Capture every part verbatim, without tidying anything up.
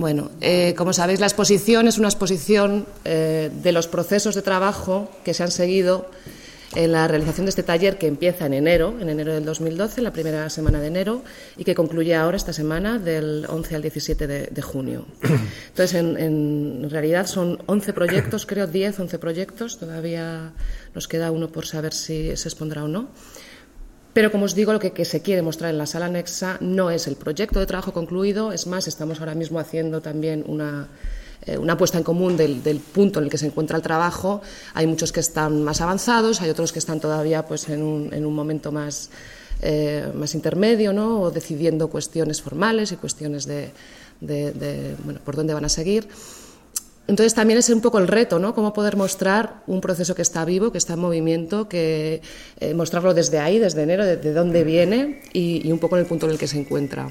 Bueno, eh, como sabéis, la exposición es una exposición eh, de los procesos de trabajo que se han seguido en la realización de este taller, que empieza en enero, en enero del dos mil doce, la primera semana de enero, y que concluye ahora esta semana del once al diecisiete de, de junio. Entonces, en, en realidad son once proyectos, creo, diez, once proyectos, todavía nos queda uno por saber si se expondrá o no. Pero, como os digo, lo que, que se quiere mostrar en la sala anexa no es el proyecto de trabajo concluido, es más, estamos ahora mismo haciendo también una, eh, una puesta en común del, del punto en el que se encuentra el trabajo. Hay muchos que están más avanzados, hay otros que están todavía pues, en, un, en un momento más, eh, más intermedio, ¿no? O decidiendo cuestiones formales y cuestiones de, de, de bueno, por dónde van a seguir. Entonces también es un poco el reto, ¿no? Cómo poder mostrar un proceso que está vivo, que está en movimiento, que eh, mostrarlo desde ahí, desde enero, de, de dónde viene y, y un poco en el punto en el que se encuentra.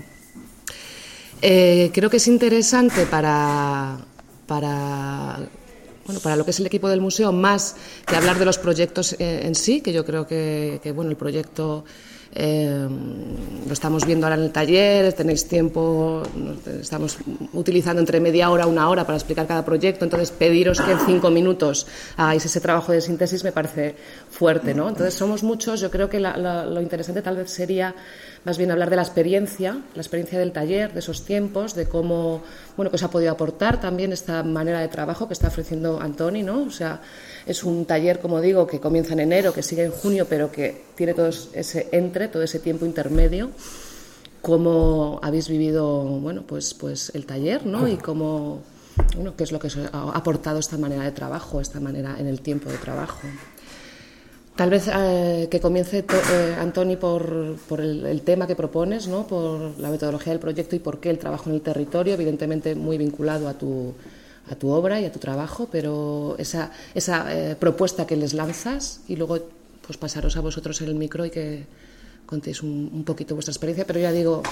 Eh, creo que es interesante para, para, bueno, para lo que es el equipo del museo, más que hablar de los proyectos eh, en sí, que yo creo que, que bueno, el proyecto Eh, lo estamos viendo ahora en el taller, tenéis tiempo, estamos utilizando entre media hora, una hora para explicar cada proyecto, entonces pediros que en cinco minutos hagáis ese trabajo de síntesis me parece fuerte, ¿no? Entonces somos muchos, yo creo que la, la, lo interesante tal vez sería más bien hablar de la experiencia, la experiencia del taller, de esos tiempos, de cómo, bueno, que os ha podido aportar también esta manera de trabajo que está ofreciendo Antoni, ¿no? O sea, es un taller, como digo, que comienza en enero, que sigue en junio, pero que tiene todo ese entre, todo ese tiempo intermedio. Cómo habéis vivido, bueno, pues, pues el taller, ¿no? Y cómo, bueno, qué es lo que os ha aportado esta manera de trabajo, esta manera en el tiempo de trabajo. Tal vez eh, que comience, to, eh, Antoni, por, por el, el tema que propones, ¿no? Por la metodología del proyecto y por qué el trabajo en el territorio, evidentemente muy vinculado a tu, a tu obra y a tu trabajo, pero esa, esa eh, propuesta que les lanzas y luego pues pasaros a vosotros el micro y que contéis un, un poquito vuestra experiencia, pero ya digo,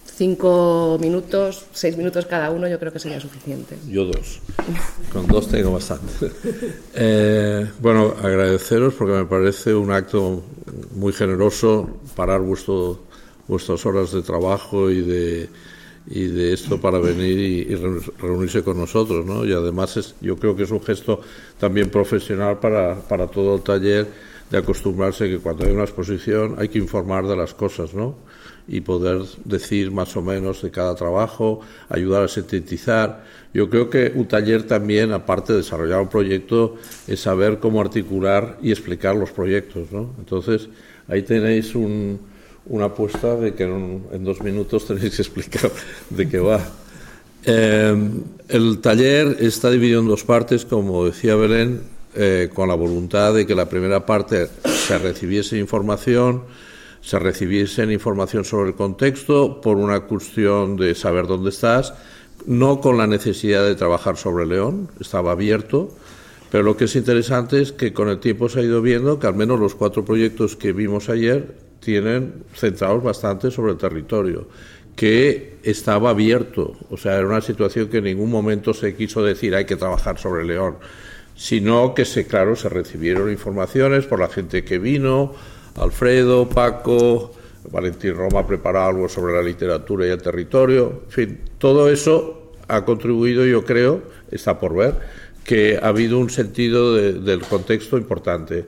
cinco minutos, seis minutos cada uno, yo creo que sería suficiente. Yo dos. Con dos tengo bastante. Eh, bueno, agradeceros porque me parece un acto muy generoso parar vuestro, vuestras horas de trabajo y de, y de esto para venir y, y reunirse con nosotros, ¿no? Y además es, yo creo que es un gesto también profesional para, para todo el taller, de acostumbrarse que cuando hay una exposición hay que informar de las cosas, ¿no? Y poder decir más o menos de cada trabajo, ayudar a sintetizar. Yo creo que un taller también, aparte de desarrollar un proyecto, es saber cómo articular y explicar los proyectos, ¿no? Entonces, ahí tenéis un, una apuesta de que en, en dos minutos tenéis que explicar de qué va. Eh, el taller está dividido en dos partes, como decía Belén, Eh, con la voluntad de que la primera parte se recibiese información, se recibiese información sobre el contexto por una cuestión de saber dónde estás, no con la necesidad de trabajar sobre León, estaba abierto, pero lo que es interesante es que con el tiempo se ha ido viendo que al menos los cuatro proyectos que vimos ayer tienen centrados bastante sobre el territorio, que estaba abierto, o sea, era una situación que en ningún momento se quiso decir hay que trabajar sobre León, sino que, se, claro, se recibieron informaciones por la gente que vino, Alfredo, Paco, Valentín Roma ha preparado algo sobre la literatura y el territorio, en fin, todo eso ha contribuido, yo creo, está por ver, que ha habido un sentido de, del contexto importante.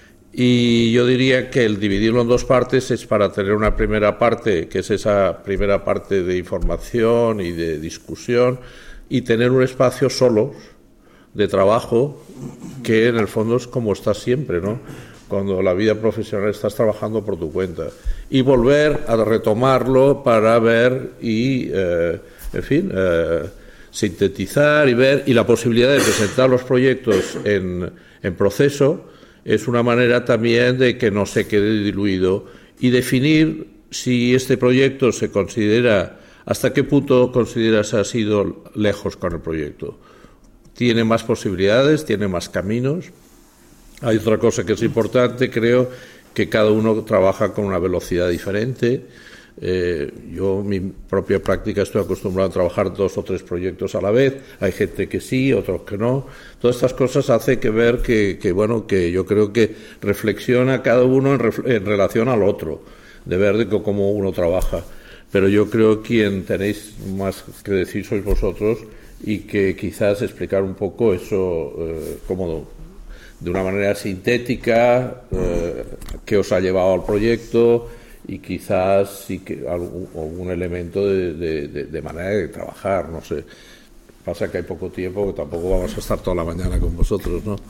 Y yo diría que el dividirlo en dos partes es para tener una primera parte, que es esa primera parte de información y de discusión, y tener un espacio solo de trabajo que en el fondo es como estás siempre, ¿no? Cuando la vida profesional estás trabajando por tu cuenta y volver a retomarlo para ver y eh, en fin eh, sintetizar y ver, y la posibilidad de presentar los proyectos en, en proceso es una manera también de que no se quede diluido y definir si este proyecto se considera, hasta qué punto consideras has ido lejos con el proyecto. Tiene más posibilidades, tiene más caminos. Hay otra cosa que es importante, creo, que cada uno trabaja con una velocidad diferente. Eh, yo, en mi propia práctica, estoy acostumbrado a trabajar dos o tres proyectos a la vez. Hay gente que sí, otros que no. Todas estas cosas hacen que ver que, que bueno, que yo creo que reflexiona cada uno en, ref, en relación al otro, de ver de cómo uno trabaja. pero yo creo que quien tenéis más que decir sois vosotros, y que quizás explicar un poco eso eh, como de una manera sintética, eh, qué os ha llevado al proyecto, y quizás sí que algún, algún elemento de, de, de, de manera de trabajar, no sé. Pasa que hay poco tiempo, que tampoco vamos a estar toda la mañana con vosotros, ¿no?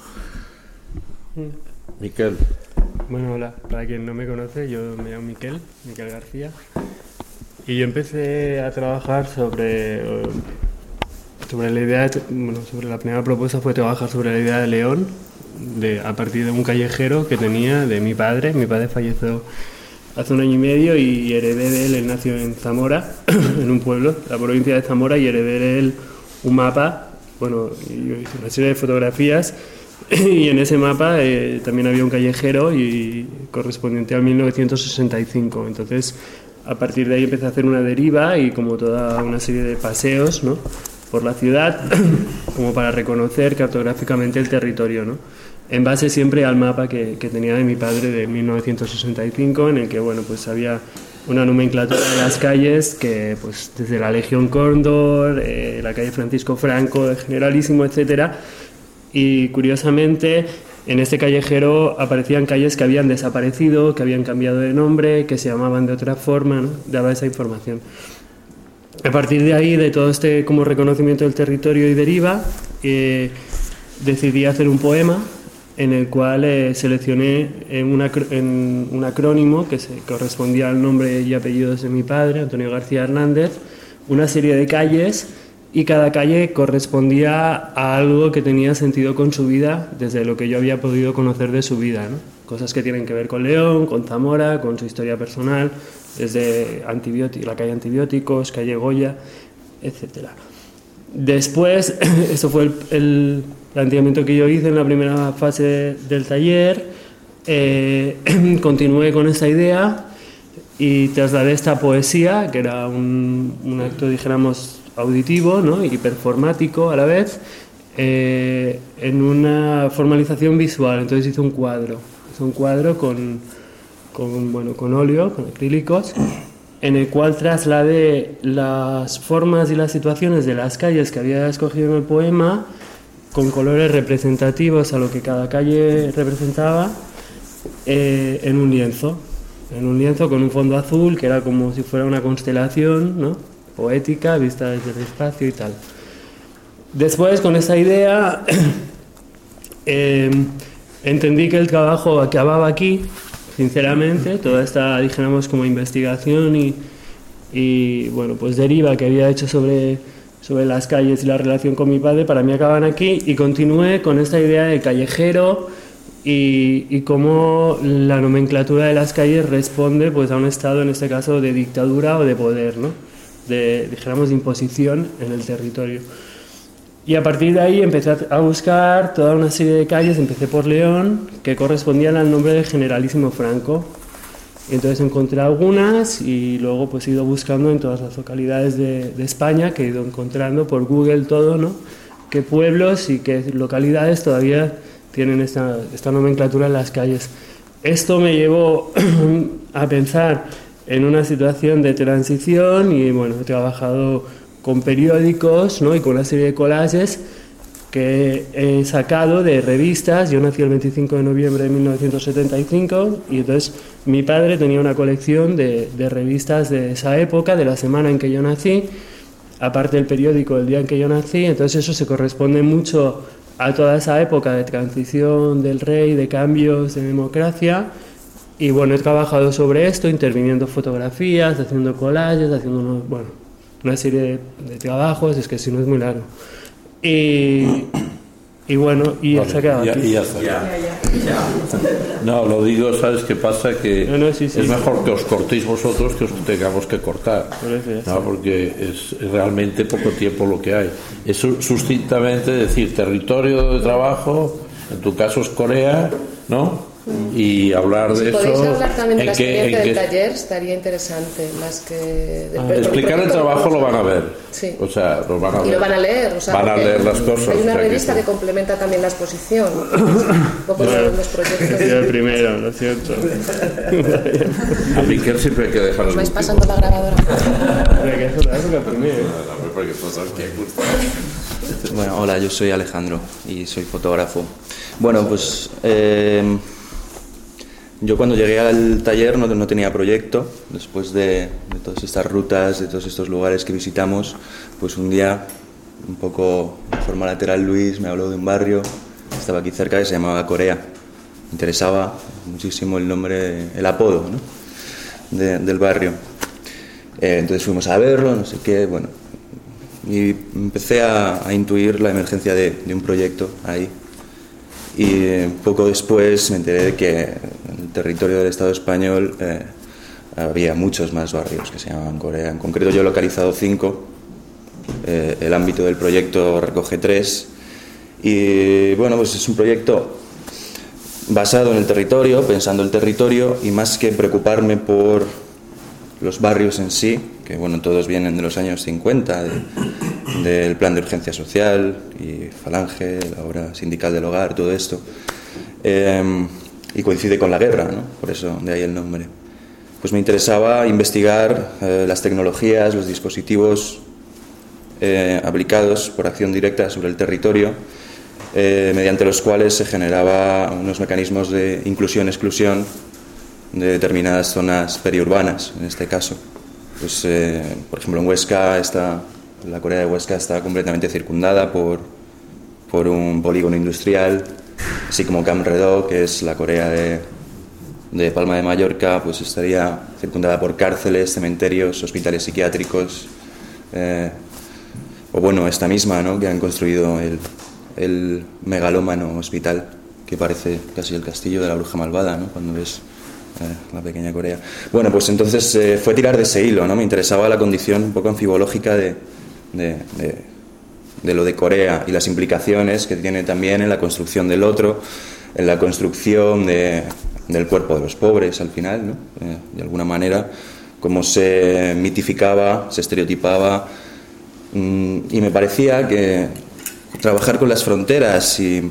Miquel. Bueno, hola, para quien no me conoce, yo me llamo Miquel, Miquel García, y yo empecé a trabajar sobre, sobre la idea, de, bueno, sobre la primera propuesta fue trabajar sobre la idea de León, de, a partir de un callejero que tenía de mi padre. Mi padre falleció hace un año y medio y heredé de él, él nació en Zamora, en un pueblo, la provincia de Zamora, y heredé de él un mapa, bueno, yo hice una serie de fotografías, y en ese mapa eh, también había un callejero y correspondiente al mil novecientos sesenta y cinco. Entonces, a partir de ahí empecé a hacer una deriva y como toda una serie de paseos, ¿no?, por la ciudad, como para reconocer cartográficamente el territorio, ¿no?, en base siempre al mapa que, que tenía de mi padre de mil novecientos sesenta y cinco, en el que, bueno, pues había una nomenclatura de las calles que, pues, desde la Legión Cóndor, eh, la calle Francisco Franco, el Generalísimo, etcétera. Y curiosamente, en este callejero aparecían calles que habían desaparecido, que habían cambiado de nombre, que se llamaban de otra forma, ¿no? Daba esa información. A partir de ahí, de todo este como reconocimiento del territorio y deriva, eh, decidí hacer un poema en el cual eh, seleccioné en, una, en un acrónimo que se correspondía al nombre y apellidos de mi padre, Antonio García Hernández, una serie de calles, y cada calle correspondía a algo que tenía sentido con su vida, desde lo que yo había podido conocer de su vida, ¿no? Cosas que tienen que ver con León, con Zamora, con su historia personal, desde antibióticos, la calle Antibióticos, calle Goya, etcétera. Después, eso fue el, el planteamiento que yo hice en la primera fase del taller, eh, continué con esa idea y trasladé esta poesía, que era un, un acto, dijéramos, auditivo, ¿no?, y performático a la vez, eh, en una formalización visual. Entonces hice un cuadro, hice un cuadro con, con, bueno, con óleo, con acrílicos, en el cual trasladé las formas y las situaciones de las calles que había escogido en el poema, con colores representativos a lo que cada calle representaba, eh, en un lienzo, en un lienzo con un fondo azul, que era como si fuera una constelación, ¿no?, poética, vista desde el espacio y tal. Después, con esa idea, eh, entendí que el trabajo acababa aquí, sinceramente. Toda esta, dijéramos, como investigación y, y bueno, pues deriva que había hecho sobre, sobre las calles y la relación con mi padre, para mí acaban aquí, y continué con esta idea de callejero y, y cómo la nomenclatura de las calles responde, pues, a un estado, en este caso, de dictadura o de poder, ¿no?, de, dijéramos, de imposición en el territorio. Y a partir de ahí empecé a buscar toda una serie de calles, empecé por León, que correspondían al nombre del Generalísimo Franco. Y entonces encontré algunas y luego pues he ido buscando en todas las localidades de, de España, que he ido encontrando por Google todo, ¿no?, qué pueblos y qué localidades todavía tienen esta, esta nomenclatura en las calles. Esto me llevó a pensar en una situación de transición y, bueno, he trabajado con periódicos, ¿no?, y con una serie de collages que he sacado de revistas. Yo nací el veinticinco de noviembre de mil novecientos setenta y cinco y entonces mi padre tenía una colección de, de revistas de esa época, de la semana en que yo nací, aparte del periódico del día en que yo nací. Entonces eso se corresponde mucho a toda esa época de transición del rey, de cambios, de democracia. Y bueno, he trabajado sobre esto, interviniendo fotografías, haciendo collages, haciendo unos, bueno, una serie de, de trabajos, es que si no es muy largo. Y, y bueno, y vale, se ha quedado ya, aquí. Y ya está. Ya, ya, ya. No, lo digo, ¿sabes qué pasa? Que no, no, sí, sí, es sí. mejor que os cortéis vosotros que os tengamos que cortar, ¿no? Porque es realmente poco tiempo lo que hay. Es sucintamente decir territorio de trabajo, en tu caso es Corea, ¿no? y hablar de si eso. Podéis hablar también de la qué, experiencia del qué... taller, estaría interesante, más que... Del, Ah, explicar el trabajo lo van a ver, sí. o sea, lo van a ver. Y lo van a leer, o sea, van a leer las cosas. Hay una o sea, revista que, que complementa también la exposición, un poco bueno, los proyectos. Yo el primero, lo siento. A Miquel siempre hay que dejar el vais pasando la grabadora. Bueno, hola, yo soy Alejandro y soy fotógrafo. Bueno, pues eh, yo cuando llegué al taller no, no tenía proyecto. Después de, de todas estas rutas, de todos estos lugares que visitamos, pues un día, un poco de forma lateral, Luis me habló de un barrio que estaba aquí cerca que se llamaba Corea. Me interesaba muchísimo el nombre, el apodo, ¿no? de, del barrio. Eh, entonces fuimos a verlo, no sé qué, bueno, y empecé a, a intuir la emergencia de, de un proyecto ahí. Y eh, poco después me enteré de que en el territorio del Estado español eh, había muchos más barrios que se llamaban Corea. En concreto yo he localizado cinco, eh, el ámbito del proyecto recoge tres. Y bueno, pues es un proyecto basado en el territorio, pensando el territorio, y más que preocuparme por los barrios en sí, que bueno, todos vienen de los años cincuenta, de, del plan de urgencia social y Falange, la obra sindical del hogar, todo esto, eh, y coincide con la guerra, ¿no? Por eso de ahí el nombre. Pues me interesaba investigar eh, las tecnologías, los dispositivos eh, aplicados por acción directa sobre el territorio, eh, mediante los cuales se generaba unos mecanismos de inclusión-exclusión de determinadas zonas periurbanas, en este caso. Pues, eh, por ejemplo, en Huesca, está, la Corea de Huesca está completamente circundada por, por un polígono industrial, así como Camp Redó, que es la Corea de, de Palma de Mallorca, pues estaría circundada por cárceles, cementerios, hospitales psiquiátricos, eh, o bueno, esta misma, ¿no?, que han construido el, el megalómano hospital, que parece casi el castillo de la bruja malvada, ¿no?, cuando ves Eh, la pequeña Corea. Bueno, pues entonces eh, fue tirar de ese hilo, ¿no? Me interesaba la condición un poco anfibológica de, de, de, de lo de Corea y las implicaciones que tiene también en la construcción del otro, en la construcción de, del cuerpo de los pobres al final, ¿no? Eh, de alguna manera, cómo se mitificaba, se estereotipaba, mmm, y me parecía que trabajar con las fronteras y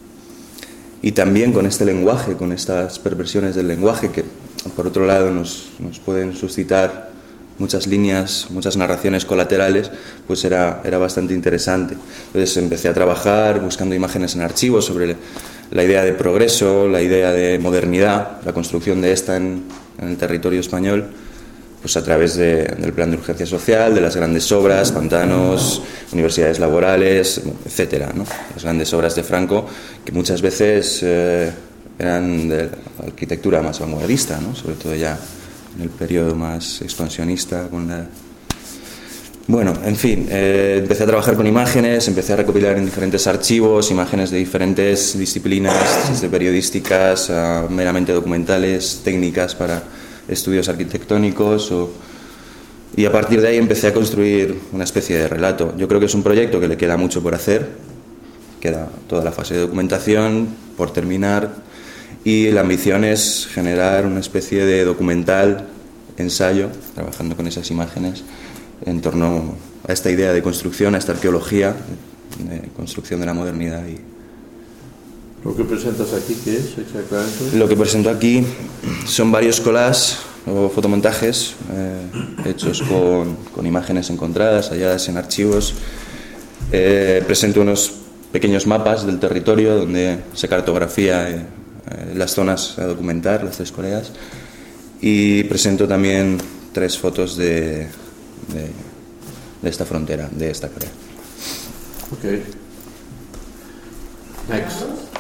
Y también con este lenguaje, con estas perversiones del lenguaje que, por otro lado, nos, nos pueden suscitar muchas líneas, muchas narraciones colaterales, pues era, era bastante interesante. Entonces empecé a trabajar buscando imágenes en archivos sobre la idea de progreso, la idea de modernidad, la construcción de esta en, en el territorio español, pues a través de, del plan de urgencia social, de las grandes obras, pantanos, universidades laborales, etcétera, ¿no? Las grandes obras de Franco, que muchas veces eh, eran de la arquitectura más vanguardista, ¿no? Sobre todo ya en el periodo más expansionista, con la... Bueno, en fin, eh, empecé a trabajar con imágenes, empecé a recopilar en diferentes archivos imágenes de diferentes disciplinas, desde periodísticas a meramente documentales, técnicas para estudios arquitectónicos, o, y a partir de ahí empecé a construir una especie de relato. Yo creo que es un proyecto que le queda mucho por hacer, queda toda la fase de documentación por terminar, y la ambición es generar una especie de documental, ensayo, trabajando con esas imágenes, en torno a esta idea de construcción, a esta arqueología de construcción de la modernidad. Y ¿lo que presentas aquí qué es exactamente? Lo que presento aquí son varios collages o fotomontajes eh, hechos con, con imágenes encontradas, halladas en archivos. Eh, presento unos pequeños mapas del territorio donde se cartografía eh, eh, las zonas a documentar, las tres Coreas. Y presento también tres fotos de, de, de esta frontera, de esta Corea. Ok. Next.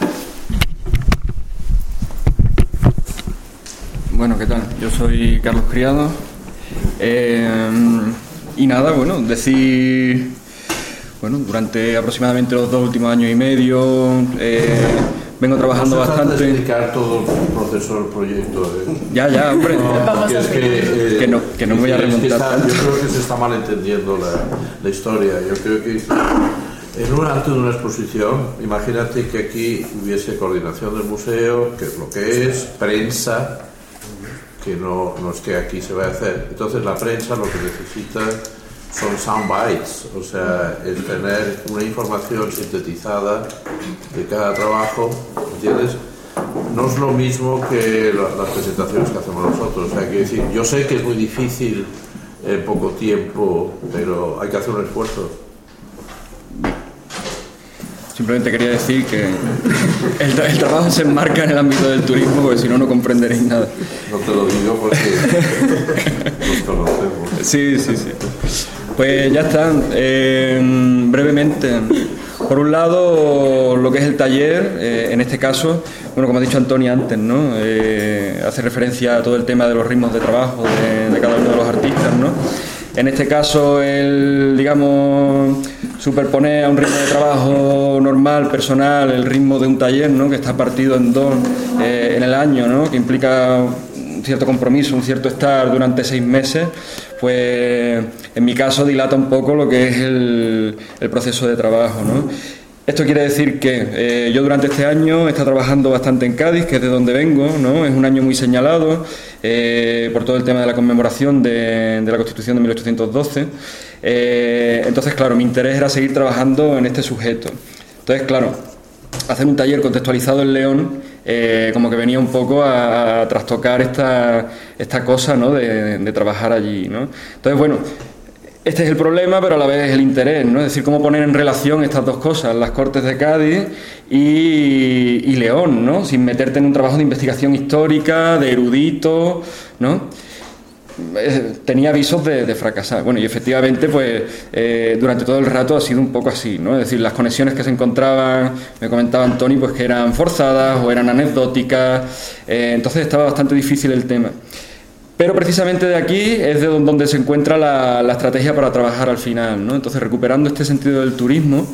Bueno, ¿qué tal? Yo soy Carlos Criado. Eh, y nada, bueno, decir... Bueno, durante aproximadamente los dos últimos años y medio eh, vengo trabajando no bastante... No se explicar todo el proceso del proyecto. ¿eh? Ya, ya, hombre. No, es que, eh, que no, que no me voy a remontar es que está, tanto. yo creo que se está malentendiendo la, la historia. Yo creo que En un acto de una exposición, imagínate que aquí hubiese coordinación del museo, que es lo que es, prensa, que no, no es que aquí se va a hacer. Entonces la prensa lo que necesita son sound bites, o sea, es tener una información sintetizada de cada trabajo, ¿entiendes? No es lo mismo que la, las presentaciones que hacemos nosotros. O sea, quiero decir, yo sé que es muy difícil en poco tiempo, pero hay que hacer un esfuerzo. Simplemente quería decir que el, el trabajo se enmarca en el ámbito del turismo, porque si no, no comprenderéis nada. No te lo digo porque nos conocemos. Sí, sí, sí. Pues ya está. Eh, brevemente, por un lado, lo que es el taller, eh, en este caso, bueno, como ha dicho Antonio antes, ¿no? Eh, hace referencia a todo el tema de los ritmos de trabajo de, de cada uno de los artistas, ¿no? En este caso, el, digamos, superponer a un ritmo de trabajo normal, personal, el ritmo de un taller, ¿no? Que está partido en dos eh, en el año, ¿no? Que implica un cierto compromiso, un cierto estar durante seis meses, pues en mi caso dilata un poco lo que es el, el proceso de trabajo, ¿no? Esto quiere decir que eh, yo durante este año he estado trabajando bastante en Cádiz, que es de donde vengo, ¿no? Es un año muy señalado eh, por todo el tema de la conmemoración de, de la Constitución de mil ochocientos doce. Eh, entonces, claro, mi interés era seguir trabajando en este sujeto. Entonces, claro, hacer un taller contextualizado en León, eh, como que venía un poco a, a trastocar esta, esta cosa, ¿no? de, de trabajar allí, ¿no? Entonces, bueno, este es el problema, pero a la vez el interés, ¿no? Es decir, cómo poner en relación estas dos cosas, las Cortes de Cádiz y, y León, ¿no? Sin meterte en un trabajo de investigación histórica, de erudito, ¿no? Eh, tenía avisos de, de fracasar. Bueno, y efectivamente, pues, eh, durante todo el rato ha sido un poco así, ¿no? Es decir, las conexiones que se encontraban, me comentaba Antonio, pues que eran forzadas o eran anecdóticas, eh, entonces estaba bastante difícil el tema. Pero precisamente de aquí es de donde se encuentra la, la estrategia para trabajar al final, ¿no? Entonces, recuperando este sentido del turismo,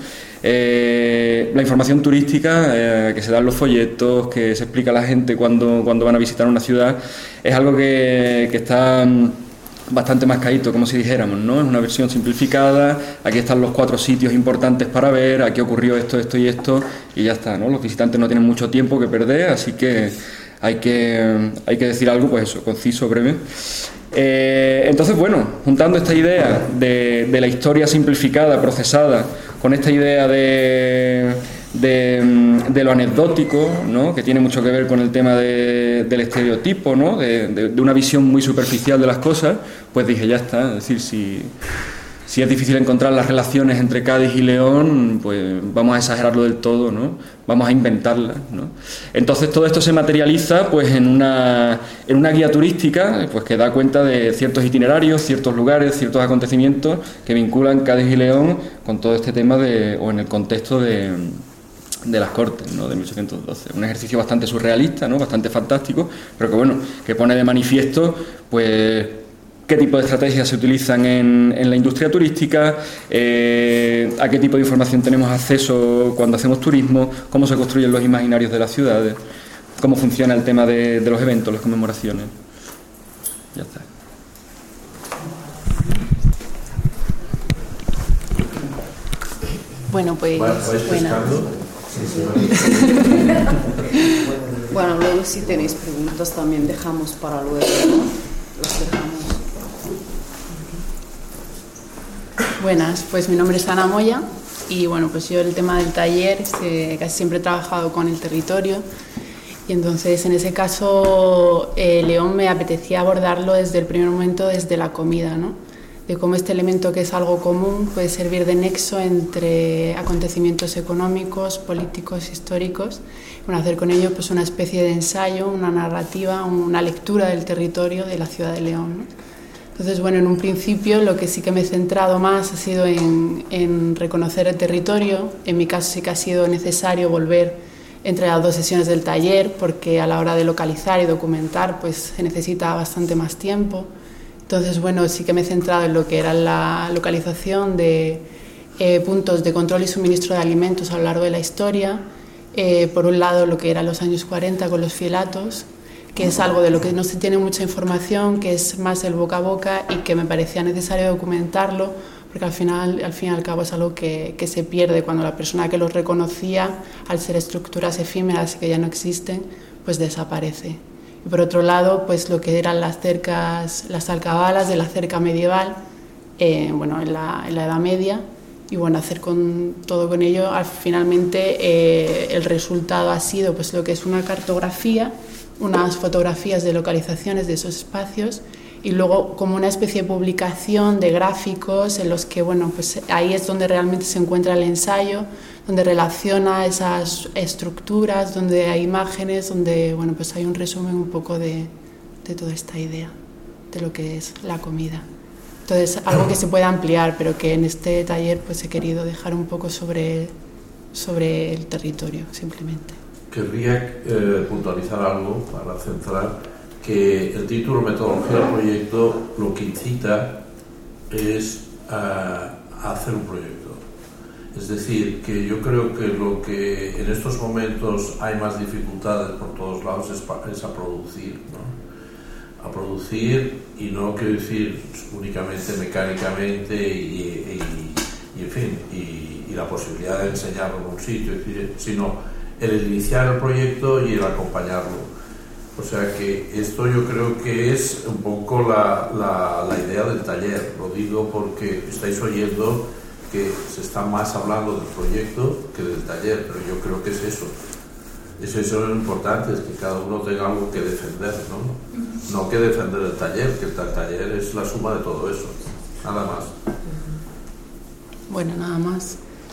eh, la información turística eh, que se da en los folletos, que se explica a la gente cuando, cuando van a visitar una ciudad, es algo que, que está bastante más caído, como si dijéramos, ¿no? Es una versión simplificada, aquí están los cuatro sitios importantes para ver, aquí ocurrió esto, esto y esto, y ya está, ¿no? Los visitantes no tienen mucho tiempo que perder, así que hay que, hay que decir algo, pues eso, conciso, breve. Eh, entonces, bueno, juntando esta idea de, de la historia simplificada, procesada, con esta idea de, de, de lo anecdótico, ¿no? Que tiene mucho que ver con el tema de, del estereotipo, ¿no? De, de, de una visión muy superficial de las cosas, pues dije, ya está, es decir, si... Si es difícil encontrar las relaciones entre Cádiz y León, pues vamos a exagerarlo del todo, ¿no? Vamos a inventarlas, ¿no? Entonces todo esto se materializa pues en una, en una guía turística pues que da cuenta de ciertos itinerarios, ciertos lugares, ciertos acontecimientos que vinculan Cádiz y León con todo este tema de, o en el contexto de, de las Cortes, ¿no? De mil ochocientos doce. Un ejercicio bastante surrealista, ¿no? Bastante fantástico, pero que bueno, que pone de manifiesto pues qué tipo de estrategias se utilizan en, en la industria turística, eh, a qué tipo de información tenemos acceso cuando hacemos turismo, cómo se construyen los imaginarios de las ciudades, cómo funciona el tema de, de los eventos, las conmemoraciones. Ya está. Bueno, pues... Bueno. Bueno, luego si tenéis preguntas también dejamos para luego, ¿no? Los dejamos. Buenas, pues mi nombre es Ana Moya y bueno, pues yo el tema del taller eh, casi siempre he trabajado con el territorio y entonces en ese caso eh, León me apetecía abordarlo desde el primer momento, desde la comida, ¿no? De cómo este elemento que es algo común puede servir de nexo entre acontecimientos económicos, políticos, históricos, bueno, hacer con ello pues una especie de ensayo, una narrativa, una lectura del territorio de la ciudad de León, ¿no? Entonces, bueno, en un principio lo que sí que me he centrado más ha sido en, en reconocer el territorio. En mi caso sí que ha sido necesario volver entre las dos sesiones del taller porque a la hora de localizar y documentar pues se necesita bastante más tiempo. Entonces, bueno, sí que me he centrado en lo que era la localización de eh, puntos de control y suministro de alimentos a lo largo de la historia. Eh, por un lado, lo que eran los años cuarenta con los fielatos, que es algo de lo que no se tiene mucha información, que es más el boca a boca y que me parecía necesario documentarlo porque al final, al fin y al cabo es algo que, que se pierde cuando la persona que los reconocía, al ser estructuras efímeras que ya no existen, pues desaparece. Y por otro lado, pues lo que eran las cercas, las alcabalas de la cerca medieval, eh, bueno, en la, en la Edad Media, y bueno, hacer con todo con ello, al, finalmente eh, el resultado ha sido pues lo que es una cartografía, unas fotografías de localizaciones de esos espacios, y luego como una especie de publicación de gráficos en los que, bueno, pues ahí es donde realmente se encuentra el ensayo, donde relaciona esas estructuras, donde hay imágenes, donde, bueno, pues hay un resumen un poco de, de toda esta idea de lo que es la comida. Entonces, algo que se puede ampliar, pero que en este taller pues he querido dejar un poco sobre, sobre el territorio, simplemente. Querría eh, puntualizar algo para centrar, que el título Metodología del proyecto lo que incita es a, a hacer un proyecto. Es decir, que yo creo que lo que en estos momentos hay más dificultades por todos lados es, es a producir, ¿no? A producir, y no quiero decir únicamente mecánicamente y, y, y en fin, y, y la posibilidad de enseñarlo en un sitio, sino el iniciar el proyecto y el acompañarlo. O sea que esto yo creo que es un poco la, la, la idea del taller. Lo digo porque estáis oyendo que se está más hablando del proyecto que del taller, pero yo creo que es eso. Eso es lo importante, es que cada uno tenga algo que defender, ¿no? No que defender el taller, que el taller es la suma de todo eso. Nada más. Bueno, nada más.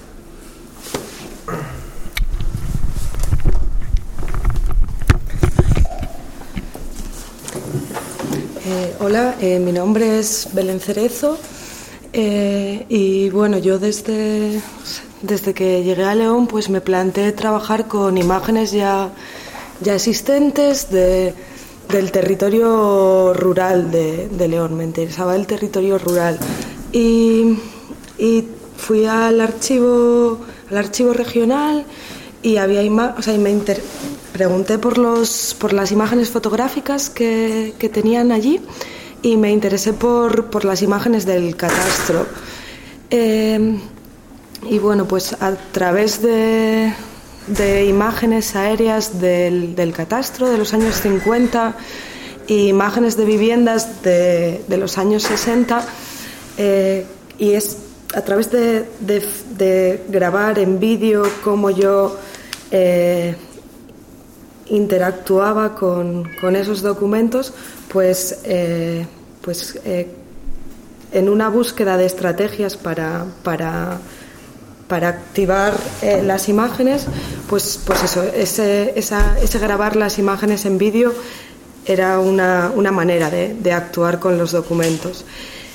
Eh, hola, eh, mi nombre es Belén Cerezo eh, y bueno, yo desde, desde que llegué a León pues me planteé trabajar con imágenes ya, ya existentes de, del territorio rural de, de León. Me interesaba el territorio rural y, y fui al archivo, al archivo regional y había ima- o sea, y me inter- pregunté por, los, por las imágenes fotográficas que, que tenían allí y me interesé por, por las imágenes del catastro. Eh, y bueno, pues a través de, de imágenes aéreas del, del catastro de los años cincuenta y imágenes de viviendas de, de los años sesenta, eh, y es a través de, de, de grabar en vídeo cómo yo eh, interactuaba con, con esos documentos, pues, eh, pues eh, en una búsqueda de estrategias para, para, para activar eh, las imágenes, pues, pues eso, ese, esa, ese grabar las imágenes en vídeo era una, una manera de, de actuar con los documentos.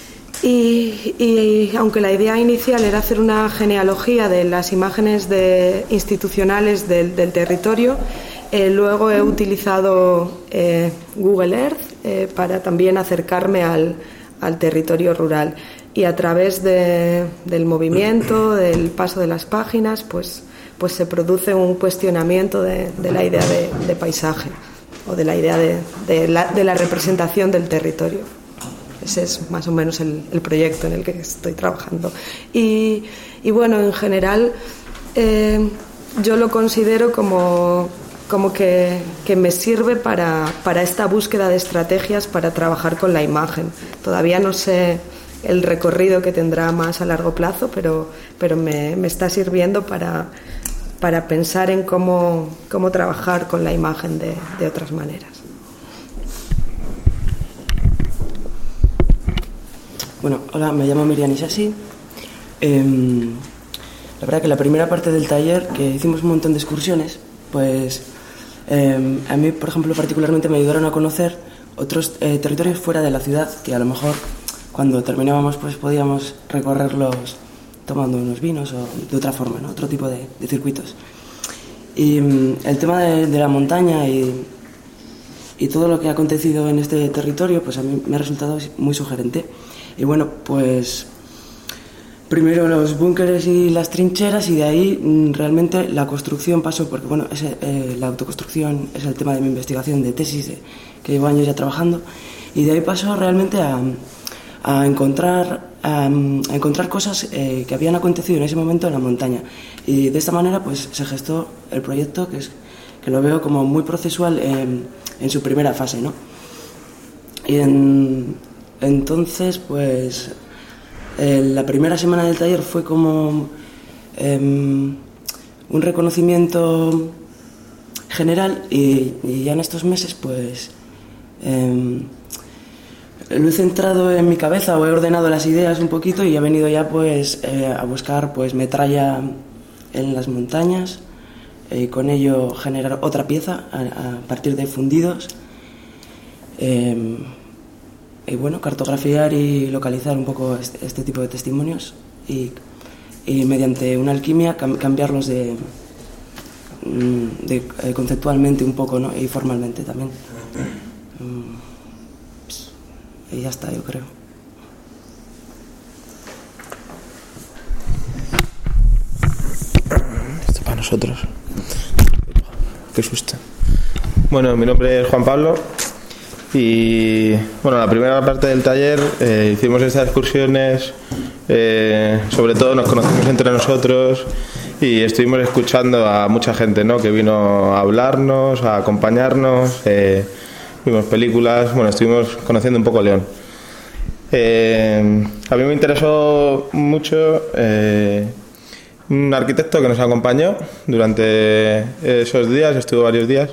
Y, y aunque la idea inicial era hacer una genealogía de las imágenes de, institucionales del, del territorio, eh, luego he utilizado eh, Google Earth eh, para también acercarme al, al territorio rural, y a través de, del movimiento, del paso de las páginas, pues, pues se produce un cuestionamiento de, de la idea de, de paisaje o de la idea de, de, la, de la representación del territorio. Ese es más o menos el, el proyecto en el que estoy trabajando. Y, y bueno, en general eh, yo lo considero como, como que, que me sirve para, para esta búsqueda de estrategias para trabajar con la imagen. Todavía no sé el recorrido que tendrá más a largo plazo, pero, pero me, me está sirviendo para, para pensar en cómo, cómo trabajar con la imagen de, de otras maneras. Bueno, hola, me llamo Miriam Isasi. Eh, la verdad que la primera parte del taller, que hicimos un montón de excursiones, pues eh, a mí, por ejemplo, particularmente me ayudaron a conocer otros eh, territorios fuera de la ciudad, que a lo mejor cuando terminábamos pues podíamos recorrerlos tomando unos vinos o de otra forma, ¿no? Otro tipo de, de circuitos. Y el tema de, de la montaña y, y todo lo que ha acontecido en este territorio, pues a mí me ha resultado muy sugerente. Y bueno, pues primero los búnkeres y las trincheras, y de ahí realmente la construcción pasó, porque bueno, ese, eh, la autoconstrucción es el tema de mi investigación de tesis de, que llevo años ya trabajando, y de ahí pasó realmente a, a encontrar a, a encontrar cosas eh, que habían acontecido en ese momento en la montaña. Y de esta manera pues se gestó el proyecto, que, es, que lo veo como muy procesual en, en su primera fase, ¿no? Y en, entonces pues eh, la primera semana del taller fue como eh, un reconocimiento general, y, y ya en estos meses pues eh, lo he centrado en mi cabeza, o he ordenado las ideas un poquito, y he venido ya pues eh, a buscar pues metralla en las montañas, y con ello generar otra pieza a, a partir de fundidos, eh, y bueno, cartografiar y localizar un poco este, este tipo de testimonios, y, y mediante una alquimia cam, cambiarlos de, de eh, conceptualmente un poco, ¿no? Y formalmente también. Y ya está, yo creo. Esto para nosotros. Qué susto. Bueno, mi nombre es Juan Pablo y bueno, la primera parte del taller eh, hicimos estas excursiones, eh, sobre todo nos conocimos entre nosotros y estuvimos escuchando a mucha gente, ¿no? Que vino a hablarnos, a acompañarnos. Eh, Vimos películas, bueno, estuvimos conociendo un poco León. Eh, a mí me interesó mucho eh, un arquitecto que nos acompañó durante esos días, estuvo varios días,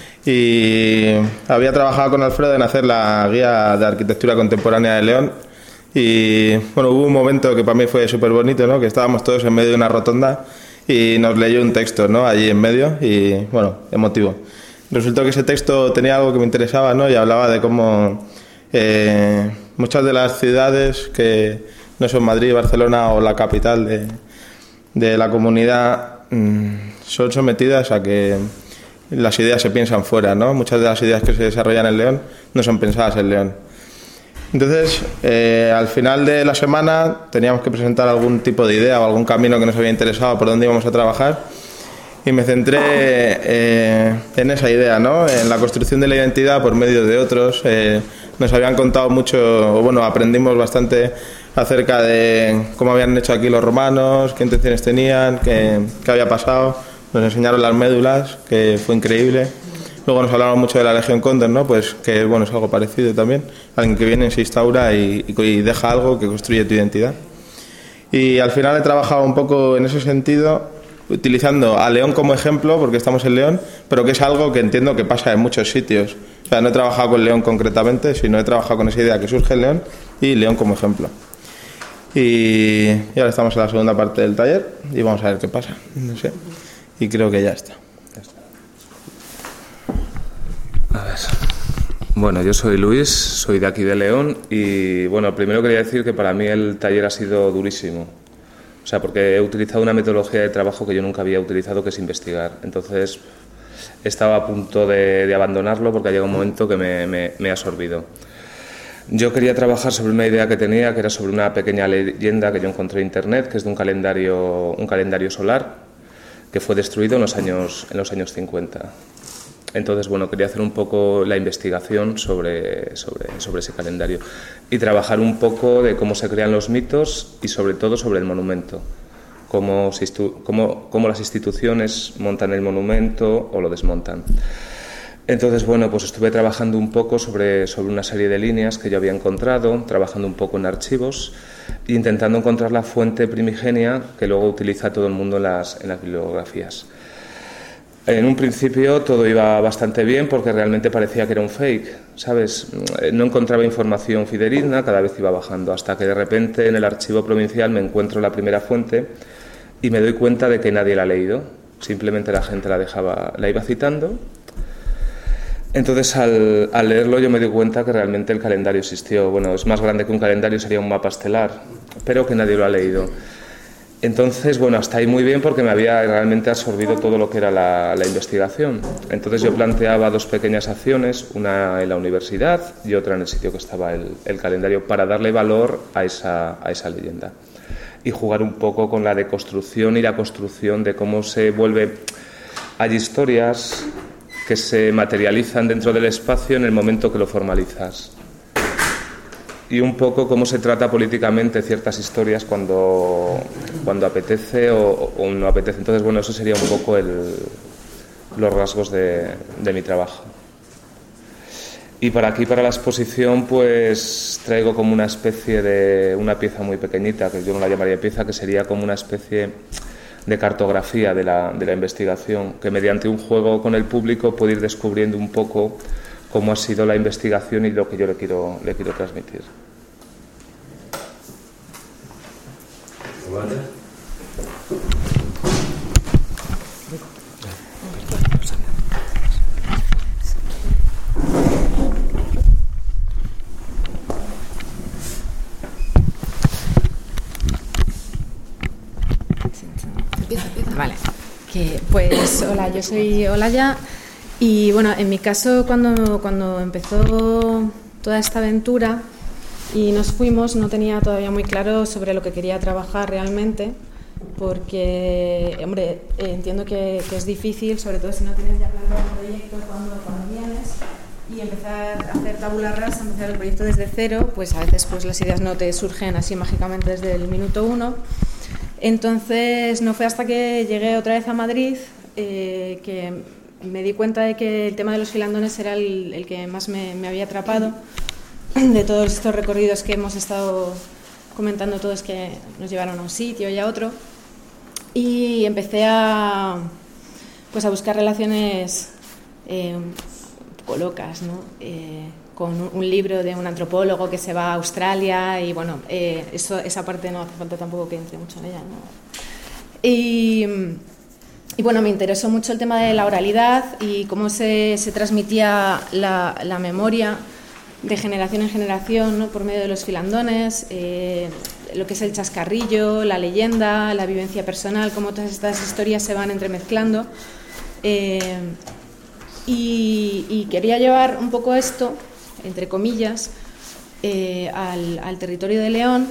y había trabajado con Alfredo en hacer la guía de arquitectura contemporánea de León. Y bueno, hubo un momento que para mí fue súper bonito, ¿no? Que estábamos todos en medio de una rotonda y nos leyó un texto, ¿no? Allí en medio, y bueno, emotivo. Resultó que ese texto tenía algo que me interesaba, ¿no? Y hablaba de cómo eh, muchas de las ciudades que no son Madrid, Barcelona o la capital de, de la comunidad mmm, son sometidas a que las ideas se piensan fuera, ¿no? Muchas de las ideas que se desarrollan en León no son pensadas en León. Entonces, eh, al final de la semana teníamos que presentar algún tipo de idea o algún camino que nos había interesado por dónde íbamos a trabajar. Y me centré eh, en esa idea, ¿no? En la construcción de la identidad por medio de otros. Eh, nos habían contado mucho, o bueno, aprendimos bastante acerca de cómo habían hecho aquí los romanos, qué intenciones tenían, qué, qué había pasado. Nos enseñaron las médulas, que fue increíble. Luego nos hablaron mucho de la Legión Cóndor, ¿no? Pues que bueno, es algo parecido también. Alguien que viene, se instaura y, y deja algo que construye tu identidad. Y al final he trabajado un poco en ese sentido, utilizando a León como ejemplo, porque estamos en León, pero que es algo que entiendo que pasa en muchos sitios. O sea, no he trabajado con León concretamente, sino he trabajado con esa idea que surge en León y León como ejemplo. Y, y ahora estamos en la segunda parte del taller y vamos a ver qué pasa. No sé. Y creo que ya está. Ya está. A ver. Bueno, yo soy Luis, soy de aquí de León y bueno, primero quería decir que para mí el taller ha sido durísimo. O sea, porque he utilizado una metodología de trabajo que yo nunca había utilizado, que es investigar. Entonces, estaba a punto de, de abandonarlo porque ha llegado un momento que me, me, me ha absorbido. Yo quería trabajar sobre una idea que tenía, que era sobre una pequeña leyenda que yo encontré en Internet, que es de un calendario, un calendario solar que fue destruido en los años, en los años cincuenta. Entonces, bueno, quería hacer un poco la investigación sobre, sobre, sobre ese calendario y trabajar un poco de cómo se crean los mitos y sobre todo sobre el monumento, cómo, se cómo, cómo las instituciones montan el monumento o lo desmontan. Entonces, bueno, pues estuve trabajando un poco sobre, sobre una serie de líneas que yo había encontrado, trabajando un poco en archivos e intentando encontrar la fuente primigenia que luego utiliza todo el mundo en las, en las bibliografías. En un principio todo iba bastante bien porque realmente parecía que era un fake, ¿sabes? No encontraba información fidedigna, cada vez iba bajando, hasta que de repente en el archivo provincial me encuentro la primera fuente y me doy cuenta de que nadie la ha leído, simplemente la gente la dejaba, la iba citando. Entonces al, al leerlo yo me di cuenta que realmente el calendario existió. Bueno, es más grande que un calendario, sería un mapa estelar, pero que nadie lo ha leído. Entonces, bueno, hasta ahí muy bien porque me había realmente absorbido todo lo que era la, la investigación. Entonces yo planteaba dos pequeñas acciones, una en la universidad y otra en el sitio que estaba el, el calendario, para darle valor a esa, a esa leyenda y jugar un poco con la deconstrucción y la construcción de cómo se vuelve... Hay historias que se materializan dentro del espacio en el momento que lo formalizas. y un poco cómo se trata políticamente ciertas historias cuando, cuando apetece o, o no apetece. Entonces, bueno, eso sería un poco el, los rasgos de, de mi trabajo. Y para aquí, para la exposición, pues traigo como una especie de una pieza muy pequeñita, que yo no la llamaría pieza, que sería como una especie de cartografía de la, de la investigación, que mediante un juego con el público puede ir descubriendo un poco cómo ha sido la investigación y lo que yo le quiero, le quiero transmitir. Vale, que, pues hola, yo soy Olaya y bueno, en mi caso cuando, cuando empezó toda esta aventura y nos fuimos no tenía todavía muy claro sobre lo que quería trabajar realmente, porque, hombre, entiendo que, que es difícil, sobre todo si no tienes ya claro el proyecto cuando, cuando vienes, y empezar a hacer tabula rasa, empezar el proyecto desde cero, pues a veces pues las ideas no te surgen así mágicamente desde el minuto uno. Entonces no fue hasta que llegué otra vez a Madrid eh, que me di cuenta de que el tema de los filandones era el, el que más me, me había atrapado de todos estos recorridos que hemos estado comentando todos, que nos llevaron a un sitio y a otro, y empecé a, pues a buscar relaciones eh, un poco locas, ¿no? Eh, con un libro de un antropólogo que se va a Australia y bueno, eh, eso, esa parte no hace falta tampoco que entre mucho en ella, ¿no? Y, y bueno, me interesó mucho el tema de la oralidad y cómo se, se transmitía la, la memoria de generación en generación, ¿no? Por medio de los filandones, eh, lo que es el chascarrillo, la leyenda, la vivencia personal, cómo todas estas historias se van entremezclando. Eh, y, y quería llevar un poco esto, entre comillas, eh, al, al territorio de León.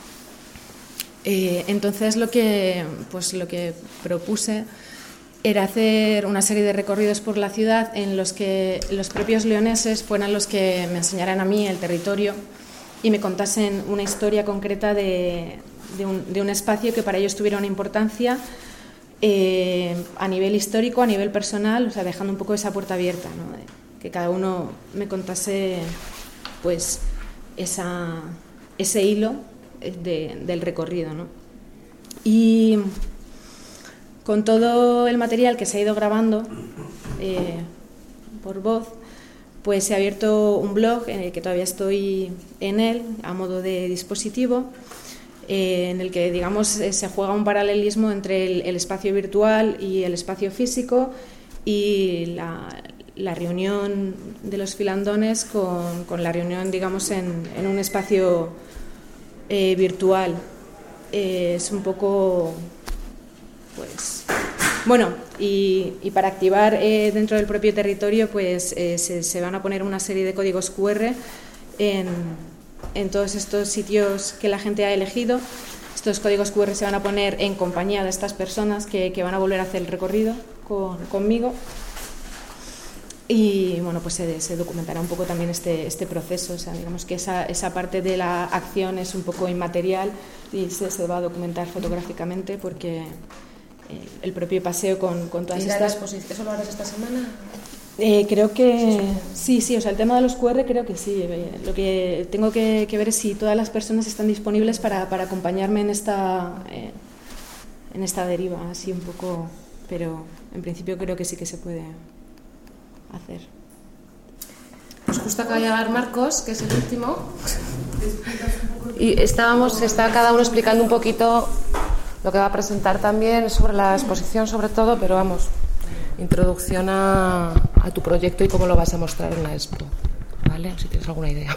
Eh, entonces lo que, pues lo que propuse era hacer una serie de recorridos por la ciudad en los que los propios leoneses fueran los que me enseñaran a mí el territorio y me contasen una historia concreta de, de, un, de un espacio que para ellos tuviera una importancia eh, a nivel histórico, a nivel personal, o sea, dejando un poco esa puerta abierta, ¿no? Que cada uno me contase pues esa, ese hilo de, del recorrido, ¿no? Y con todo el material que se ha ido grabando eh, por voz, pues se ha abierto un blog en el que todavía estoy en él a modo de dispositivo, eh, en el que, digamos, se juega un paralelismo entre el, el espacio virtual y el espacio físico y la la reunión de los filandones con, con la reunión, digamos, en, en un espacio eh, virtual. Eh, es un poco, pues, bueno, y, y para activar eh, dentro del propio territorio, pues eh, se, se van a poner una serie de códigos cu erre en, en todos estos sitios que la gente ha elegido. Estos códigos cu erre se van a poner en compañía de estas personas que, que van a volver a hacer el recorrido con, conmigo. Y bueno, pues se, se documentará un poco también este, este proceso, o sea, digamos que esa, esa parte de la acción es un poco inmaterial y se, se va a documentar fotográficamente porque eh, el propio paseo con, con todas estas... ¿Eso lo harás esta semana? Eh, creo que sí, sí, o sea, el tema de los cu erre creo que sí. Eh, lo que tengo que, que ver es si todas las personas están disponibles para, para acompañarme en esta, eh, en esta deriva, así un poco, pero en principio creo que sí que se puede hacer. Pues justo acaba de llegar Marcos, que es el último, y estábamos, está cada uno explicando un poquito lo que va a presentar también sobre la exposición, sobre todo, pero vamos, introducción a, a tu proyecto y cómo lo vas a mostrar en la expo, ¿vale? Si tienes alguna idea.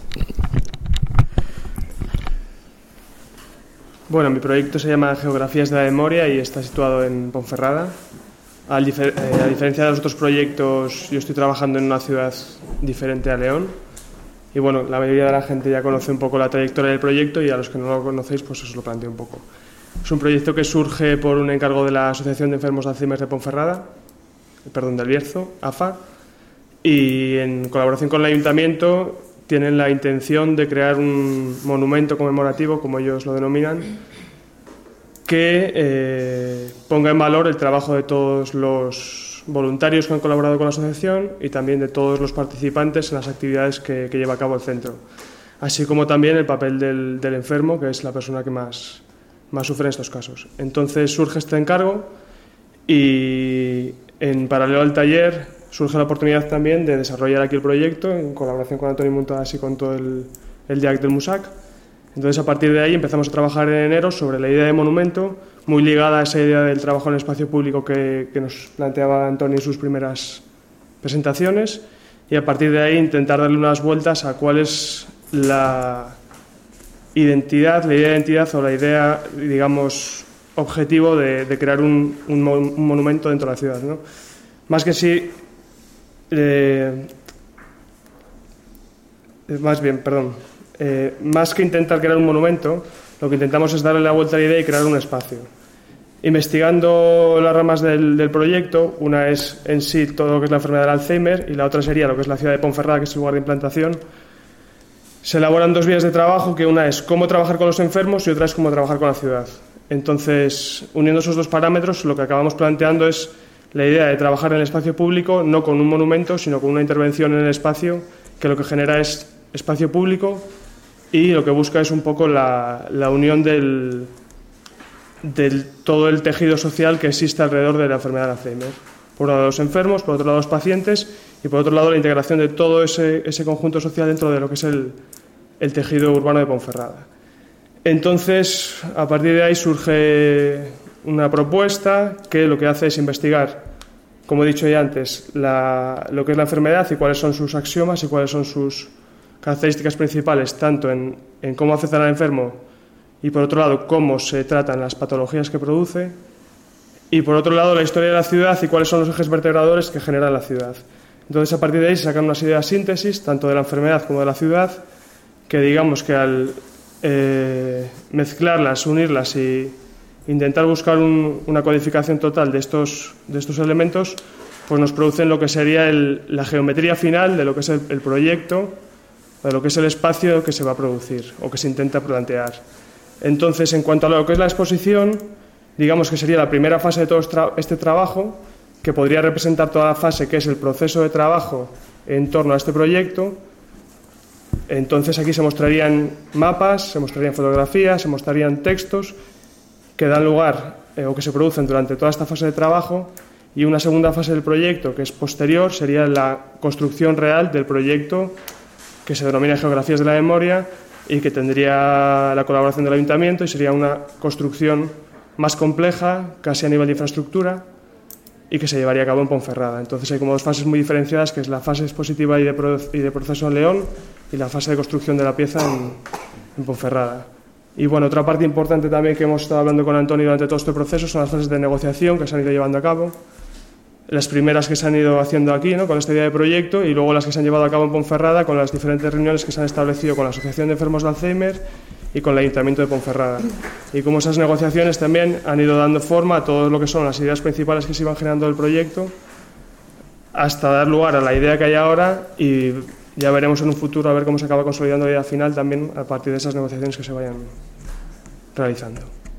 Bueno, mi proyecto se llama Geografías de la Memoria y está situado en Ponferrada. Al difer- eh, a diferencia de los otros proyectos, yo estoy trabajando en una ciudad diferente a León. Y bueno, la mayoría de la gente ya conoce un poco la trayectoria del proyecto y a los que no lo conocéis, pues os lo planteo un poco. Es un proyecto que surge por un encargo de la Asociación de Enfermos de Alzheimer de Ponferrada, perdón, del Bierzo, A F A, y en colaboración con el Ayuntamiento tienen la intención de crear un monumento conmemorativo, como ellos lo denominan, que eh, ponga en valor el trabajo de todos los voluntarios que han colaborado con la asociación y también de todos los participantes en las actividades que, que lleva a cabo el centro, así como también el papel del, del enfermo, que es la persona que más, más sufre en estos casos. Entonces surge este encargo y en paralelo al taller surge la oportunidad también de desarrollar aquí el proyecto en colaboración con Antoni Muntadas y con todo el, el D I A C del MUSAC. Entonces, a partir de ahí empezamos a trabajar en enero sobre la idea de monumento, muy ligada a esa idea del trabajo en el espacio público que, que nos planteaba Antoni en sus primeras presentaciones, y a partir de ahí intentar darle unas vueltas a cuál es la identidad, la idea de identidad o la idea, digamos, objetivo de, de crear un, un, un monumento dentro de la ciudad, ¿no? Más que sí, eh, más bien, perdón, eh, más que intentar crear un monumento, lo que intentamos es darle la vuelta a la idea y crear un espacio. Investigando las ramas del, del proyecto, una es en sí todo lo que es la enfermedad del Alzheimer y la otra sería lo que es la ciudad de Ponferrada, que es el lugar de implantación. Se elaboran dos vías de trabajo, que una es cómo trabajar con los enfermos y otra es cómo trabajar con la ciudad. Entonces, uniendo esos dos parámetros, lo que acabamos planteando es la idea de trabajar en el espacio público, no con un monumento, sino con una intervención en el espacio, que lo que genera es espacio público y lo que busca es un poco la, la unión del, del todo el tejido social que existe alrededor de la enfermedad de Alzheimer. Por un lado los enfermos, por otro lado los pacientes y por otro lado la integración de todo ese, ese conjunto social dentro de lo que es el, el tejido urbano de Ponferrada. Entonces, a partir de ahí surge una propuesta que lo que hace es investigar, como he dicho ya antes, la, lo que es la enfermedad y cuáles son sus axiomas y cuáles son sus características principales, tanto en, en cómo afectan al enfermo y, por otro lado, cómo se tratan las patologías que produce y, por otro lado, la historia de la ciudad y cuáles son los ejes vertebradores que generan la ciudad. Entonces, a partir de ahí se sacan unas ideas síntesis, tanto de la enfermedad como de la ciudad, que digamos que al eh, mezclarlas, unirlas y intentar buscar un, una codificación total de estos, de estos elementos, pues nos producen lo que sería el, la geometría final de lo que es el, el proyecto, de lo que es el espacio que se va a producir o que se intenta plantear. Entonces, en cuanto a lo que es la exposición, digamos que sería la primera fase de todo este trabajo, que podría representar toda la fase que es el proceso de trabajo en torno a este proyecto. Entonces, aquí se mostrarían mapas, se mostrarían fotografías, se mostrarían textos que dan lugar eh, o que se producen durante toda esta fase de trabajo, y una segunda fase del proyecto que es posterior sería la construcción real del proyecto, que se denomina Geografías de la Memoria y que tendría la colaboración del Ayuntamiento y sería una construcción más compleja, casi a nivel de infraestructura, y que se llevaría a cabo en Ponferrada. Entonces hay como dos fases muy diferenciadas, que es la fase expositiva y de, pro y de proceso en León y la fase de construcción de la pieza en, en Ponferrada. Y bueno, otra parte importante también que hemos estado hablando con Antoni durante todo este proceso son las fases de negociación que se han ido llevando a cabo. Las primeras que se han ido haciendo aquí, ¿no?, con esta idea de proyecto, y luego las que se han llevado a cabo en Ponferrada con las diferentes reuniones que se han establecido con la Asociación de Enfermos de Alzheimer y con el Ayuntamiento de Ponferrada. Y como esas negociaciones también han ido dando forma a todo lo que son las ideas principales que se iban generando del proyecto, hasta dar lugar a la idea que hay ahora, y ya veremos en un futuro a ver cómo se acaba consolidando la idea final también a partir de esas negociaciones que se vayan realizando.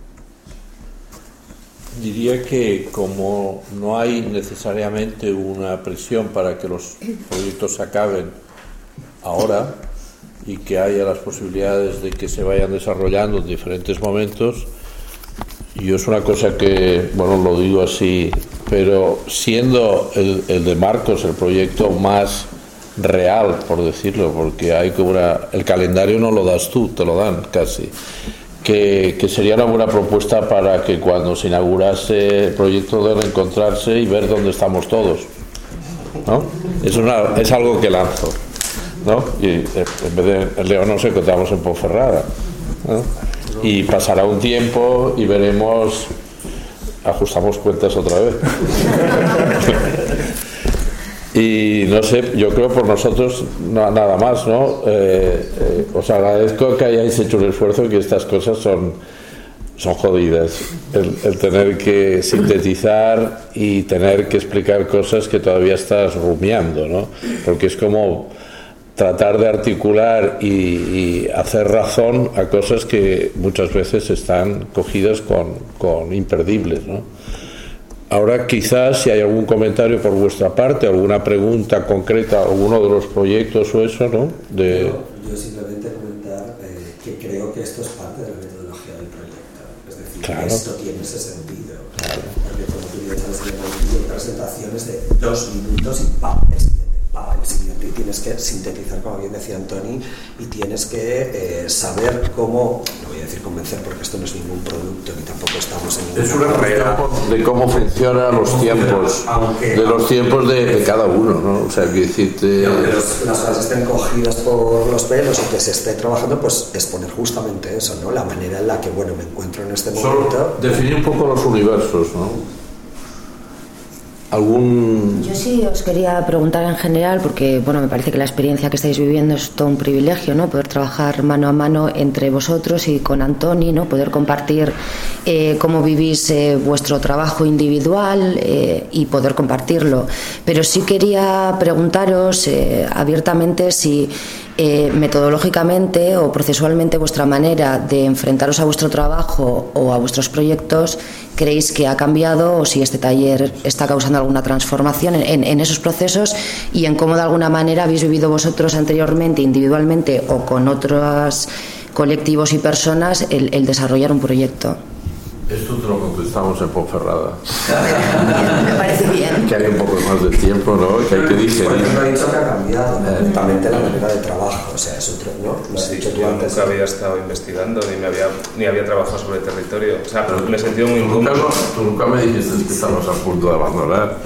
Diría que como no hay necesariamente una presión para que los proyectos se acaben ahora y que haya las posibilidades de que se vayan desarrollando en diferentes momentos, yo es una cosa que, bueno, lo digo así, pero siendo el, el de Marcos el proyecto más real, por decirlo, porque hay que una, el calendario no lo das tú, te lo dan casi. Que, que sería una buena propuesta para que cuando se inaugurase el proyecto de reencontrarse y ver dónde estamos todos, ¿no? Es, una, es algo que lanzo, ¿no? Y en vez de en León nos encontramos en Ponferrada, ¿no? Y pasará un tiempo y veremos, ajustamos cuentas otra vez. Y no sé, yo creo por nosotros no, nada más, ¿no? Eh, eh, os agradezco que hayáis hecho un esfuerzo y que estas cosas son, son jodidas. El, el tener que sintetizar y tener que explicar cosas que todavía estás rumiando, ¿no? Porque es como tratar de articular y, y hacer razón a cosas que muchas veces están cogidas con, con imperdibles, ¿no? Ahora quizás si hay algún comentario por vuestra parte, alguna pregunta concreta, alguno de los proyectos o eso, ¿no? De... Yo, yo simplemente comentar eh, que creo que esto es parte de la metodología del proyecto, es decir, claro. que esto tiene ese sentido, claro. Porque como tú bien sabes, hay presentaciones de dos minutos y ¡pam! El siguiente, ¡pam! El siguiente, y tienes que sintetizar, como bien decía Antoni, y tienes que eh, saber cómo, no voy a decir convencer porque esto no es ningún producto ni tampoco estamos en es una carrera de cómo funcionan los tiempos, aunque, de los tiempos de, de cada uno, ¿no? O sea, que decirte... Aunque los, las cosas estén cogidas por los pelos y que se esté trabajando, pues exponer justamente eso, ¿no? La manera en la que, bueno, me encuentro en este momento. Solo definir un poco los universos, ¿no? ¿Algún...? Yo sí os quería preguntar en general, porque bueno, me parece que la experiencia que estáis viviendo es todo un privilegio, ¿no? Poder trabajar mano a mano entre vosotros y con Antoni, ¿no? Poder compartir eh, cómo vivís eh, vuestro trabajo individual eh, y poder compartirlo. Pero sí quería preguntaros eh, abiertamente si eh, metodológicamente o procesualmente vuestra manera de enfrentaros a vuestro trabajo o a vuestros proyectos creéis que ha cambiado, o si este taller está causando alguna transformación en, en, en esos procesos, y en cómo de alguna manera habéis vivido vosotros anteriormente, individualmente o con otros colectivos y personas, el, el desarrollar un proyecto. Esto te lo contestamos en Ponferrada. Me parece bien. Que hay un poco más de tiempo, ¿no? Que hay que digerir. Porque no he dicho que ha cambiado completamente la manera de trabajo, o sea, es otro, ¿no? Lo has sí, dicho tú yo antes. nunca había estado investigando ni me había ni había trabajado sobre territorio, o sea, pero me he sentido muy incómodo. Tú nunca me dijiste que estamos a punto de abandonar.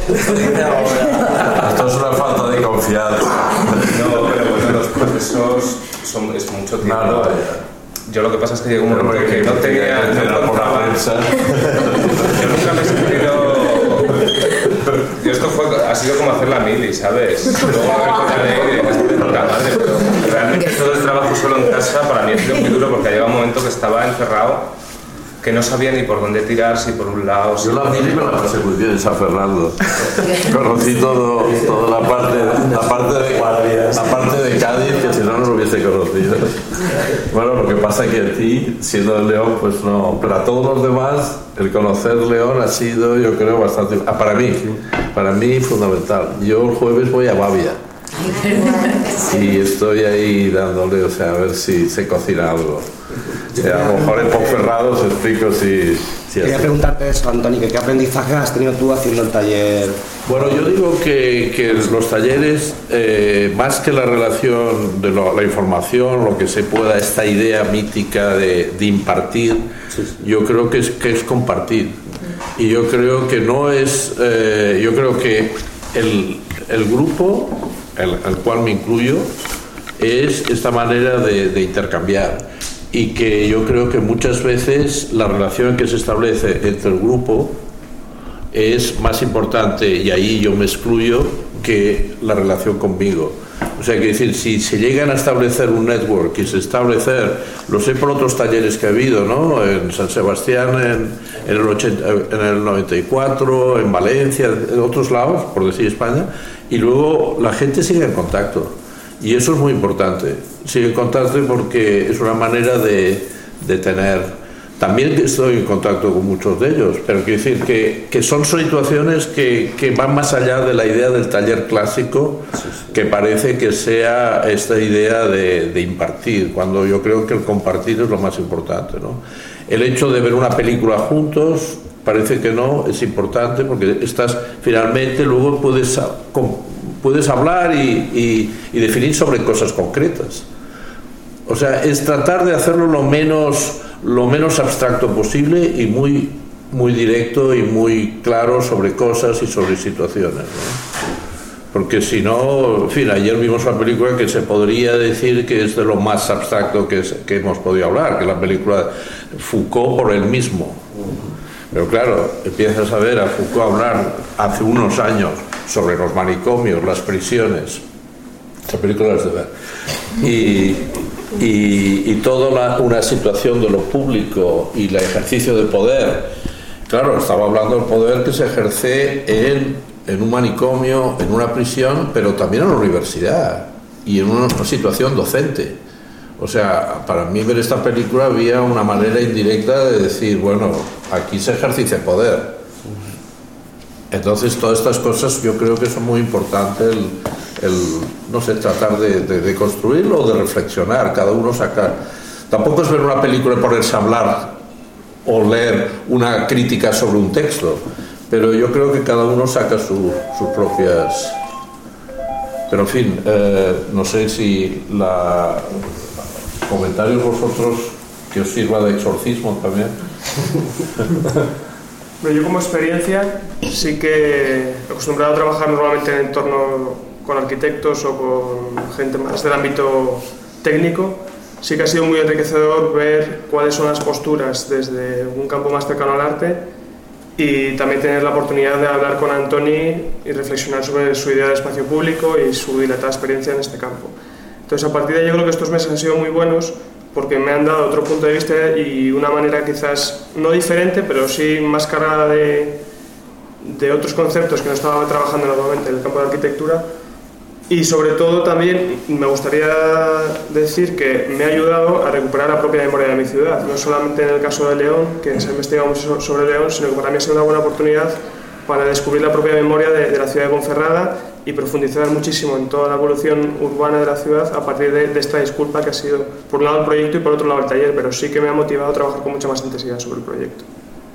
Esto es una falta de confianza. No, pero bueno, los procesos son, es mucho tiempo. No, no, yo lo que pasa es que llegó un momento que, que no tenía, no encontraba. Yo nunca me he sentido. Yo esto fue, ha sido como hacer la mili, ¿sabes? Luego me recordaré y después de puta madre, pero realmente todo el trabajo solo en casa para mí ha sido muy duro porque ha llegado un momento que estaba encerrado, que no sabía ni por dónde tirar, si por un lado... Si yo la mili me la pasé muy bien en San Fernando. Conocí todo, toda la parte, la, parte de, la parte de Cádiz, que si no, no lo hubiese conocido. Bueno, lo que pasa es que a ti, siendo de León, pues no... Pero a todos los demás, el conocer León ha sido, yo creo, bastante... Ah, para mí, para mí, fundamental. Yo el jueves voy a Bavia. Y estoy ahí dándole, o sea, a ver si se cocina algo. Eh, a lo mejor en Ponferrado os explico si... si Quería así. preguntarte eso, Antoni, que qué aprendizaje has tenido tú haciendo el taller. Bueno, yo digo que, que los talleres, eh, más que la relación de lo, la información, lo que se pueda, esta idea mítica de, de impartir, sí, sí. yo creo que es, que es compartir. Y yo creo que no es... Eh, yo creo que el, el grupo, el, al cual me incluyo, es esta manera de, de intercambiar. Y que yo creo que muchas veces la relación que se establece entre el grupo es más importante, y ahí yo me excluyo, que la relación conmigo. O sea, que decir, si se llegan a establecer un network y se establecer, lo sé por otros talleres que ha habido, ¿no? En San Sebastián en, en, el, ochenta, en el noventa y cuatro, en Valencia, en otros lados, por decir España, y luego la gente sigue en contacto. Y eso es muy importante, sigue en contacto porque es una manera de, de tener... También estoy en contacto con muchos de ellos, pero quiero decir que, que son situaciones que, que van más allá de la idea del taller clásico, que parece que sea esta idea de, de impartir, cuando yo creo que el compartir es lo más importante, ¿no? El hecho de ver una película juntos, parece que no, es importante porque estás, finalmente luego puedes... puedes hablar y, y, y definir sobre cosas concretas. O sea, es tratar de hacerlo lo menos, lo menos abstracto posible y muy, muy directo y muy claro sobre cosas y sobre situaciones, ¿no? Porque si no, en fin, ayer vimos una película que se podría decir que es de lo más abstracto que, es, que hemos podido hablar, que es la película Foucault por él mismo. Pero claro, empiezas a ver a Foucault hablar hace unos años sobre los manicomios, las prisiones. Esta película es de ver. Y, y, y toda la, una situación de lo público y el ejercicio de poder. Claro, estaba hablando del poder que se ejerce en, en un manicomio, en una prisión, pero también en la universidad. y en una situación docente. O sea, para mí ver esta película había una manera indirecta de decir, bueno, aquí se ejerce poder. Entonces todas estas cosas yo creo que son muy importantes, el, el no sé, tratar de, de, de construirlo o de reflexionar, cada uno sacar. Tampoco es ver una película y ponerse a hablar o leer una crítica sobre un texto, pero yo creo que cada uno saca su, sus propias... Pero en fin, eh, no sé si la... comentarios vosotros que os sirva de exorcismo también. Bueno, yo como experiencia sí que acostumbrado a trabajar normalmente en entorno con arquitectos o con gente más del ámbito técnico, sí que ha sido muy enriquecedor ver cuáles son las posturas desde un campo más cercano al arte y también tener la oportunidad de hablar con Antoni y reflexionar sobre su idea de espacio público y su dilatada experiencia en este campo. Entonces, a partir de ahí yo creo que estos meses han sido muy buenos porque me han dado otro punto de vista y una manera quizás no diferente, pero sí más cargada de, de otros conceptos que no estaba trabajando normalmente en el campo de arquitectura. Y sobre todo también me gustaría decir que me ha ayudado a recuperar la propia memoria de mi ciudad, no solamente en el caso de León, que se ha investigado mucho sobre León, sino que para mí ha sido una buena oportunidad para descubrir la propia memoria de, de la ciudad de Ponferrada y profundizar muchísimo en toda la evolución urbana de la ciudad a partir de, de esta disculpa que ha sido por un lado el proyecto y por otro lado el taller, pero sí que me ha motivado a trabajar con mucha más intensidad sobre el proyecto.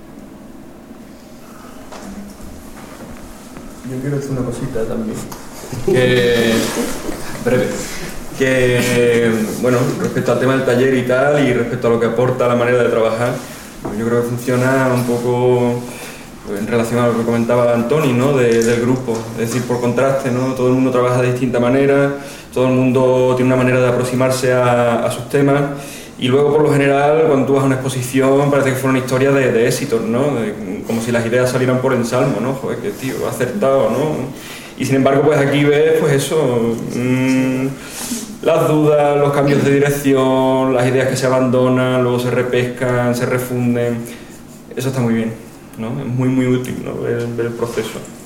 Yo quiero decir una cosita también, que breve, que bueno, respecto al tema del taller y tal, y respecto a lo que aporta la manera de trabajar, yo creo que funciona un poco en relación a lo que comentaba Antoni, ¿no? De, del grupo, es decir, por contraste, ¿no? Todo el mundo trabaja de distinta manera, todo el mundo tiene una manera de aproximarse a, a sus temas, y luego por lo general cuando tú vas a una exposición parece que fue una historia de, de éxitos, ¿no? De, como si las ideas salieran por ensalmo, ¿no? Joder, qué tío, acertado, ¿no? Y sin embargo, pues aquí ves, pues eso, mmm, las dudas, los cambios de dirección, las ideas que se abandonan, luego se repescan, se refunden, eso está muy bien, ¿no? Es muy muy útil, ¿no? ver, ver el proceso.